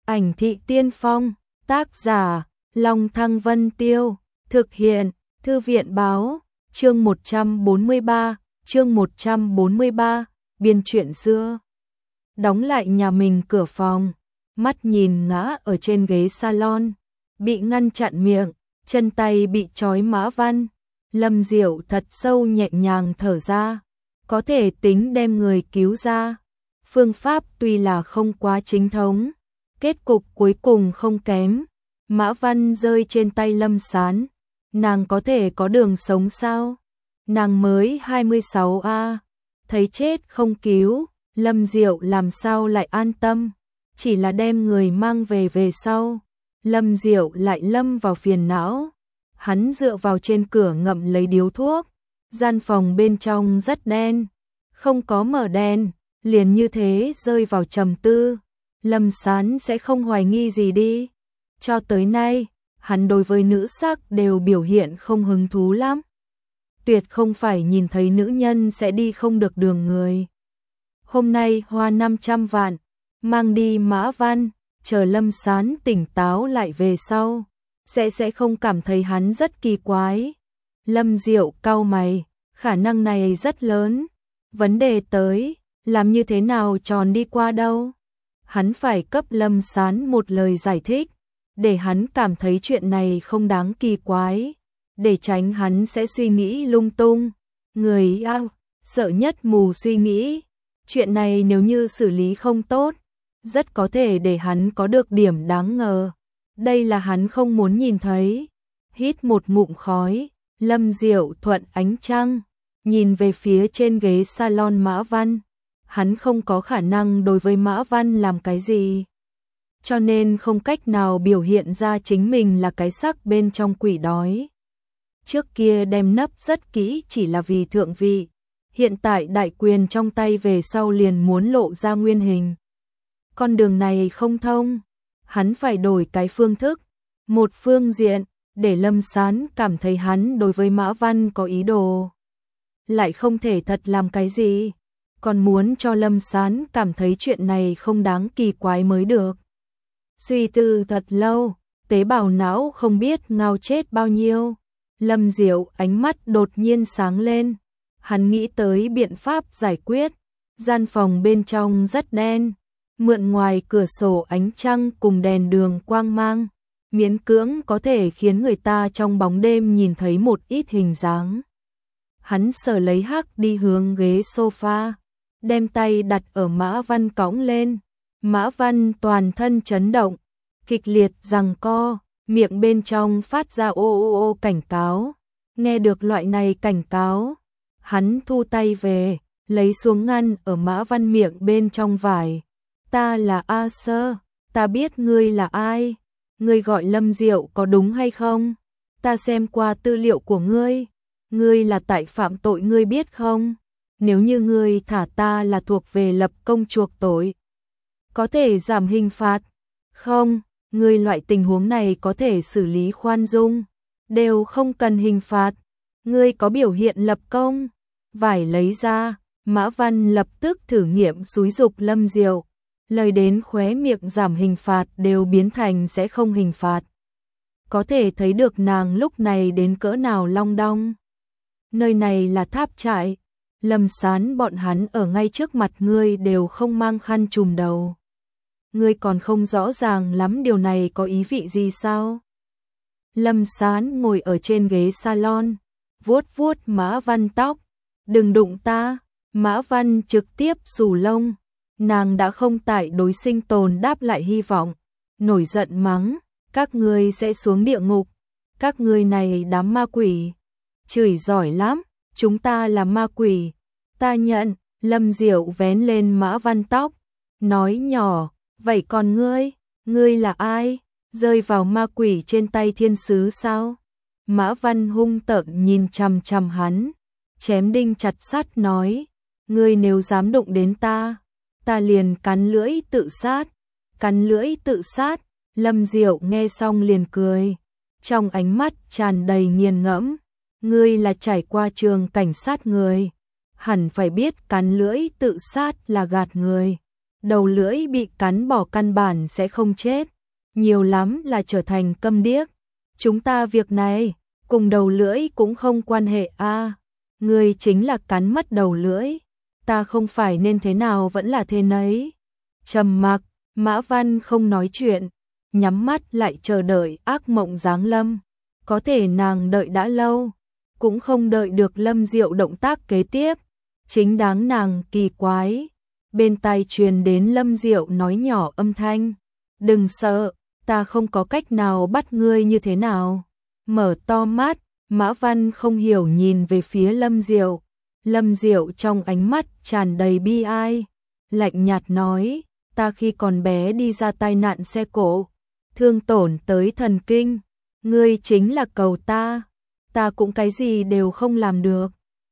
Ảnh thị tiên phong, tác giả, Long Thăng Vân Tiêu, thực hiện, Thư viện báo, chương 143, biên truyện xưa. Đóng lại nhà mình cửa phòng, mắt nhìn ngã ở trên ghế salon, bị ngăn chặn miệng, chân tay bị trói Mã Văn. Lâm Diệu thật sâu nhẹ nhàng thở ra, có thể tính đem người cứu ra. Phương pháp tuy là không quá chính thống, kết cục cuối cùng không kém. Mã Văn rơi trên tay Lâm Sán, nàng có thể có đường sống sao? Nàng mới 26 a, thấy chết không cứu, Lâm Diệu làm sao lại an tâm, chỉ là đem người mang về sau. Lâm Diệu lại lâm vào phiền não, hắn dựa vào trên cửa ngậm lấy điếu thuốc, gian phòng bên trong rất đen, không có mở đèn, liền như thế rơi vào trầm tư. Lâm Sán sẽ không hoài nghi gì đi. Cho tới nay, hắn đối với nữ sắc đều biểu hiện không hứng thú lắm. Tuyệt không phải nhìn thấy nữ nhân sẽ đi không được đường người. Hôm nay hoa 500 vạn, mang đi Mã Văn, chờ Lâm Sán tỉnh táo lại về sau, sẽ không cảm thấy hắn rất kỳ quái. Lâm Diệu cau mày, khả năng này rất lớn. Vấn đề tới, làm như thế nào tròn đi qua đâu? Hắn phải cấp Lâm Sán một lời giải thích, để hắn cảm thấy chuyện này không đáng kỳ quái, để tránh hắn sẽ suy nghĩ lung tung. Người sợ nhất mù suy nghĩ, chuyện này nếu như xử lý không tốt, rất có thể để hắn có được điểm đáng ngờ. Đây là hắn không muốn nhìn thấy. Hít một ngụm khói, Lâm Diệu thuận ánh trăng, nhìn về phía trên ghế salon Mã Văn. Hắn không có khả năng đối với Mã Văn làm cái gì, cho nên không cách nào biểu hiện ra chính mình là cái xác bên trong quỷ đói. Trước kia đem nấp rất kỹ chỉ là vì thượng vị, hiện tại đại quyền trong tay về sau liền muốn lộ ra nguyên hình. Con đường này không thông, hắn phải đổi cái phương thức, một phương diện, để Lâm Sán cảm thấy hắn đối với Mã Văn có ý đồ. Lại không thể thật làm cái gì, còn muốn cho Lâm Sán cảm thấy chuyện này không đáng kỳ quái mới được. Suy tư thật lâu, tế bào não không biết ngao chết bao nhiêu. Lâm Diệu ánh mắt đột nhiên sáng lên, hắn nghĩ tới biện pháp giải quyết. Gian phòng bên trong rất đen, mượn ngoài cửa sổ ánh trăng cùng đèn đường quang mang, miễn cưỡng có thể khiến người ta trong bóng đêm nhìn thấy một ít hình dáng. Hắn sờ lấy hắc đi hướng ghế sofa, đem tay đặt ở Mã Văn cõng lên. Mã Văn toàn thân chấn động, kịch liệt giằng co, miệng bên trong phát ra ô cảnh cáo. Nghe được loại này cảnh cáo, hắn thu tay về, lấy xuống ngăn ở Mã Văn miệng bên trong vải. Ta là A Sơ, ta biết ngươi là ai. Ngươi gọi Lâm Diệu có đúng hay không? Ta xem qua tư liệu của ngươi. Ngươi là tại phạm tội ngươi biết không? Nếu như ngươi thả ta là thuộc về lập công chuộc tội, có thể giảm hình phạt. Không, ngươi loại tình huống này có thể xử lý khoan dung, đều không cần hình phạt. Ngươi có biểu hiện lập công. Vải lấy ra, Mã Văn lập tức thử nghiệm xúi giục Lâm Diệu. Lời đến khóe miệng giảm hình phạt đều biến thành sẽ không hình phạt. Có thể thấy được nàng lúc này đến cỡ nào long đong. Nơi này là tháp trại, Lâm Sán bọn hắn ở ngay trước mặt ngươi đều không mang khăn trùm đầu. Ngươi còn không rõ ràng lắm điều này có ý vị gì sao? Lâm Sán ngồi ở trên ghế salon, vuốt vuốt Mã Văn tóc. Đừng đụng ta. Mã Văn trực tiếp xù lông. Nàng đã không tại đối sinh tồn đáp lại hy vọng, nổi giận mắng, các ngươi sẽ xuống địa ngục, các ngươi này đám ma quỷ. Chửi giỏi lắm, chúng ta là ma quỷ. Ta nhận. Lâm Diệu vén lên Mã Văn tóc, nói nhỏ, vậy còn ngươi là ai? Rơi vào ma quỷ trên tay thiên sứ sao? Mã Văn hung tợn nhìn chằm chằm hắn, chém đinh chặt sắt nói, ngươi nếu dám đụng đến ta liền cắn lưỡi tự sát. Cắn lưỡi tự sát. Lâm Diệu nghe xong liền cười, trong ánh mắt tràn đầy nghiền ngẫm. Ngươi là trải qua trường cảnh sát người, hẳn phải biết cắn lưỡi tự sát là gạt người. đầu lưỡi bị cắn bỏ căn bản sẽ không chết, nhiều lắm là trở thành câm điếc. Chúng ta việc này, cùng đầu lưỡi cũng không quan hệ a. Ngươi chính là cắn mất đầu lưỡi, ta không phải nên thế nào vẫn là thế nấy. Trầm mặc, Mã Văn không nói chuyện, nhắm mắt lại chờ đợi ác mộng giáng lâm. Có thể nàng đợi đã lâu, cũng không đợi được Lâm Diệu động tác kế tiếp. Chính đáng nàng kỳ quái, bên tai truyền đến Lâm Diệu nói nhỏ âm thanh, đừng sợ, ta không có cách nào bắt ngươi như thế nào. Mở to mắt, Mã Văn không hiểu nhìn về phía Lâm Diệu. Lâm Diệu trong ánh mắt tràn đầy bi ai, lạnh nhạt nói, ta khi còn bé đi ra tai nạn xe cộ, thương tổn tới thần kinh, ngươi chính là cầu ta cũng cái gì đều không làm được.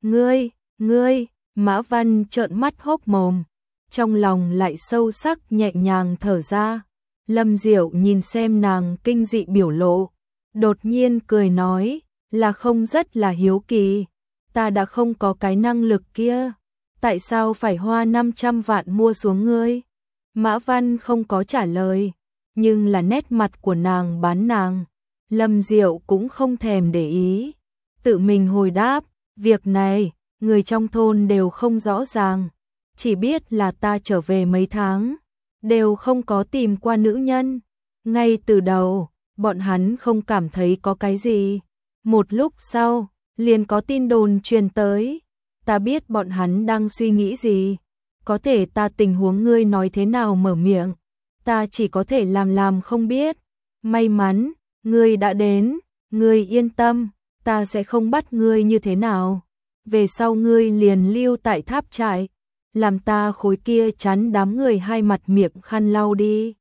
Ngươi, Mã Văn trợn mắt hốc mồm, trong lòng lại sâu sắc nhẹ nhàng thở ra. Lâm Diệu nhìn xem nàng kinh dị biểu lộ, đột nhiên cười nói, là không rất là hiếu kỳ, ta đã không có cái năng lực kia, tại sao phải hoa 500 vạn mua xuống ngươi? Mã Văn không có trả lời, nhưng là nét mặt của nàng bán nàng. Lâm Diệu cũng không thèm để ý, tự mình hồi đáp, việc này, người trong thôn đều không rõ ràng, chỉ biết là ta trở về mấy tháng, đều không có tìm qua nữ nhân. Ngay từ đầu, bọn hắn không cảm thấy có cái gì. Một lúc sau, liền có tin đồn truyền tới. Ta biết bọn hắn đang suy nghĩ gì. Có thể ta tình huống ngươi nói thế nào mở miệng. Ta chỉ có thể làm không biết. May mắn, ngươi đã đến, ngươi yên tâm, ta sẽ không bắt ngươi như thế nào. Về sau ngươi liền lưu tại tháp trại, làm ta khối kia chắn đám người hai mặt miệng khăn lau đi.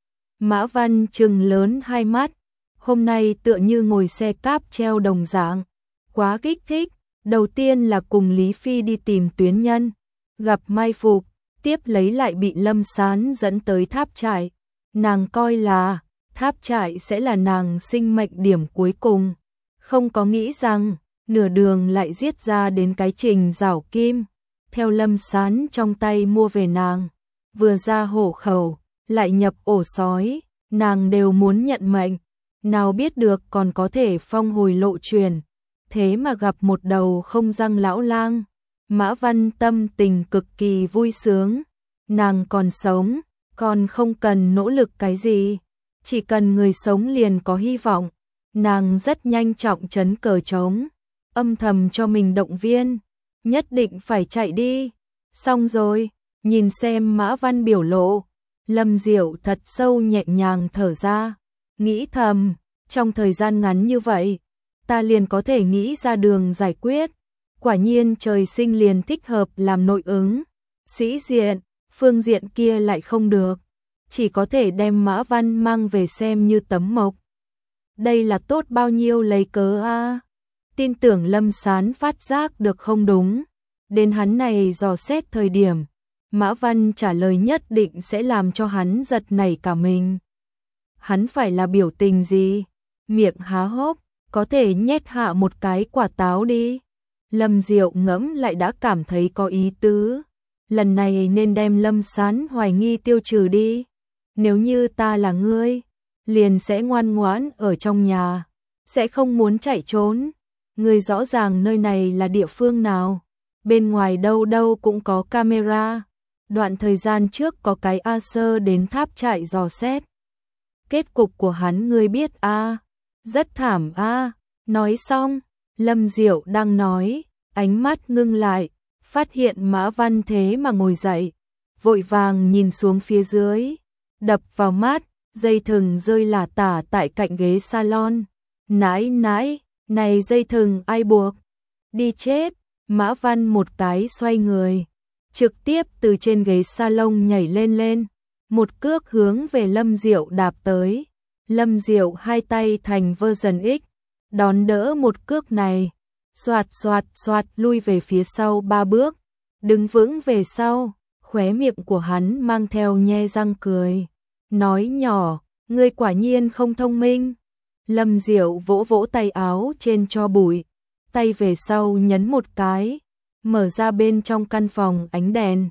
Mã Văn trừng lớn hai mắt, hôm nay tựa như ngồi xe cáp treo đồng dạng, quá kích thích. Đầu tiên là cùng Lý Phi đi tìm tuyến nhân, gặp mai phục, tiếp lấy lại bị Lâm Sán dẫn tới tháp trại. Nàng coi là tháp trại sẽ là nàng sinh mệnh điểm cuối cùng, không có nghĩ rằng nửa đường lại giết ra đến cái Trình Giảo Kim, theo Lâm Sán trong tay mua về nàng, vừa ra hổ khẩu, lại nhập ổ sói, nàng đều muốn nhận mệnh, nào biết được còn có thể phong hồi lộ truyền, thế mà gặp một đầu không răng lão lang. Mã Văn tâm tình cực kỳ vui sướng, nàng còn sống, còn không cần nỗ lực cái gì, chỉ cần người sống liền có hy vọng. Nàng rất nhanh trọng trấn cờ trống, âm thầm cho mình động viên, nhất định phải chạy đi. Xong rồi, nhìn xem Mã Văn biểu lộ, Lâm Diệu thật sâu nhẹ nhàng thở ra, nghĩ thầm, trong thời gian ngắn như vậy, ta liền có thể nghĩ ra đường giải quyết. Quả nhiên trời sinh liền thích hợp làm nội ứng, sĩ diện, phương diện kia lại không được, chỉ có thể đem Mã Văn mang về xem như tấm mộc. Đây là tốt bao nhiêu lấy cớ a. Tin tưởng Lâm Sán phát giác được không đúng, đến hắn này dò xét thời điểm, Mã Văn trả lời nhất định sẽ làm cho hắn giật nảy cả mình. Hắn phải là biểu tình gì? Miệng há hốc, có thể nhét hạ một cái quả táo đi. Lâm Diệu ngẫm lại đã cảm thấy có ý tứ. Lần này nên đem Lâm Sán hoài nghi tiêu trừ đi. Nếu như ta là ngươi, liền sẽ ngoan ngoãn ở trong nhà, sẽ không muốn chạy trốn. Ngươi rõ ràng nơi này là địa phương nào, bên ngoài đâu đâu cũng có camera. Đoạn thời gian trước có cái A Sơ đến tháp trại dò xét. Kết cục của hắn ngươi biết a, rất thảm a. Nói xong, Lâm Diệu đang nói, ánh mắt ngưng lại, phát hiện Mã Văn thế mà ngồi dậy, vội vàng nhìn xuống phía dưới, đập vào mắt, dây thừng rơi lả tả tại cạnh ghế salon. Nãi nãi, này dây thừng ai buộc? Đi chết. Mã Văn một cái xoay người, trực tiếp từ trên ghế salon nhảy lên, một cước hướng về Lâm Diệu đạp tới. Lâm Diệu hai tay thành version X, đón đỡ một cước này, xoạt xoạt xoạt lui về phía sau 3 bước, đứng vững về sau, khóe miệng của hắn mang theo nhe răng cười, nói nhỏ, ngươi quả nhiên không thông minh. Lâm Diệu vỗ vỗ tay áo trên cho bụi, tay về sau nhấn một cái, mở ra bên trong căn phòng ánh đèn,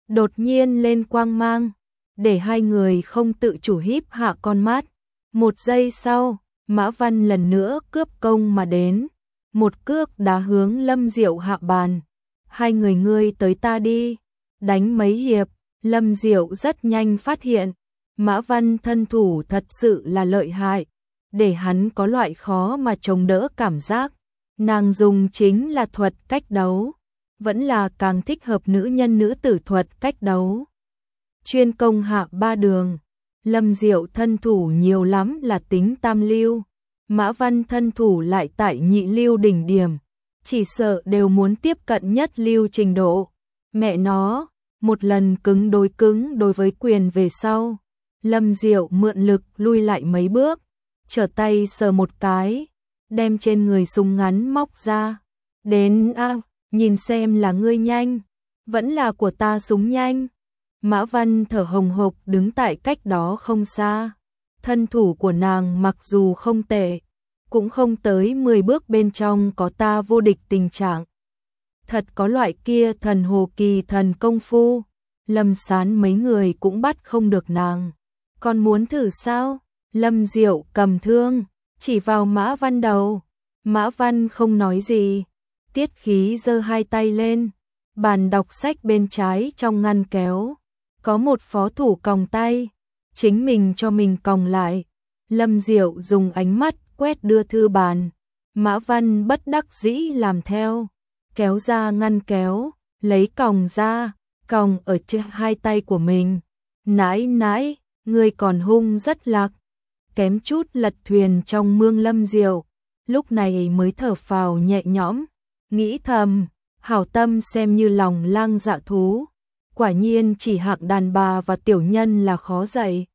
đột nhiên lên quang mang, để hai người không tự chủ híp hạ con mắt. Một giây sau, Mã Văn lần nữa cướp công mà đến, một cước đá hướng Lâm Diệu hạ bàn. Hai người ngươi tới ta đi, đánh mấy hiệp. Lâm Diệu rất nhanh phát hiện, Mã Văn thân thủ thật sự là lợi hại, để hắn có loại khó mà chống đỡ cảm giác. Nàng dùng chính là thuật cách đấu, vẫn là càng thích hợp nữ nhân nữ tử thuật cách đấu. Chuyên công hạ ba đường, Lâm Diệu thân thủ nhiều lắm là tính tam lưu, Mã Văn thân thủ lại tại nhị lưu đỉnh điểm, chỉ sợ đều muốn tiếp cận nhất lưu trình độ. Mẹ nó, một lần cứng đối với quyền về sau, Lâm Diệu mượn lực lui lại mấy bước, trở tay sờ một cái, đem trên người súng ngắn móc ra. Đến nhìn xem là ngươi nhanh, vẫn là của ta súng nhanh. Mã Văn thở hồng hộc đứng tại cách đó không xa. Thân thủ của nàng mặc dù không tệ, cũng không tới 10 bước bên trong có ta vô địch tình trạng. Thật có loại kia thần hồ kỳ thần công phu, Lâm Sán mấy người cũng bắt không được nàng. Còn muốn thử sao? Lâm Diệu cầm thương, chỉ vào Mã Văn đầu. Mã Văn không nói gì, tiết khí giơ hai tay lên, bàn đọc sách bên trái trong ngăn kéo. Có một phó thủ còng tay, chính mình cho mình còng lại. Lâm Diệu dùng ánh mắt quét đưa thư bàn. Mã Văn bất đắc dĩ làm theo, kéo ra ngăn kéo, lấy còng ra, còng ở trên hai tay của mình. Nãi nãi, người còn hung rất lạc, kém chút lật thuyền trong mương. Lâm Diệu lúc này mới thở phào nhẹ nhõm, nghĩ thầm, hảo tâm xem như lòng lang dạ thú, quả nhiên chỉ hạng đàn bà và tiểu nhân là khó dạy.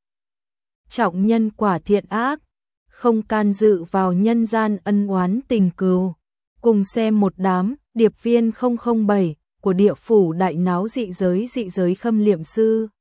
Trọng nhân quả thiện ác, không can dự vào nhân gian ân oán tình cừu. Cùng xem một đám điệp viên 007 của địa phủ đại náo dị giới khâm liệm sư.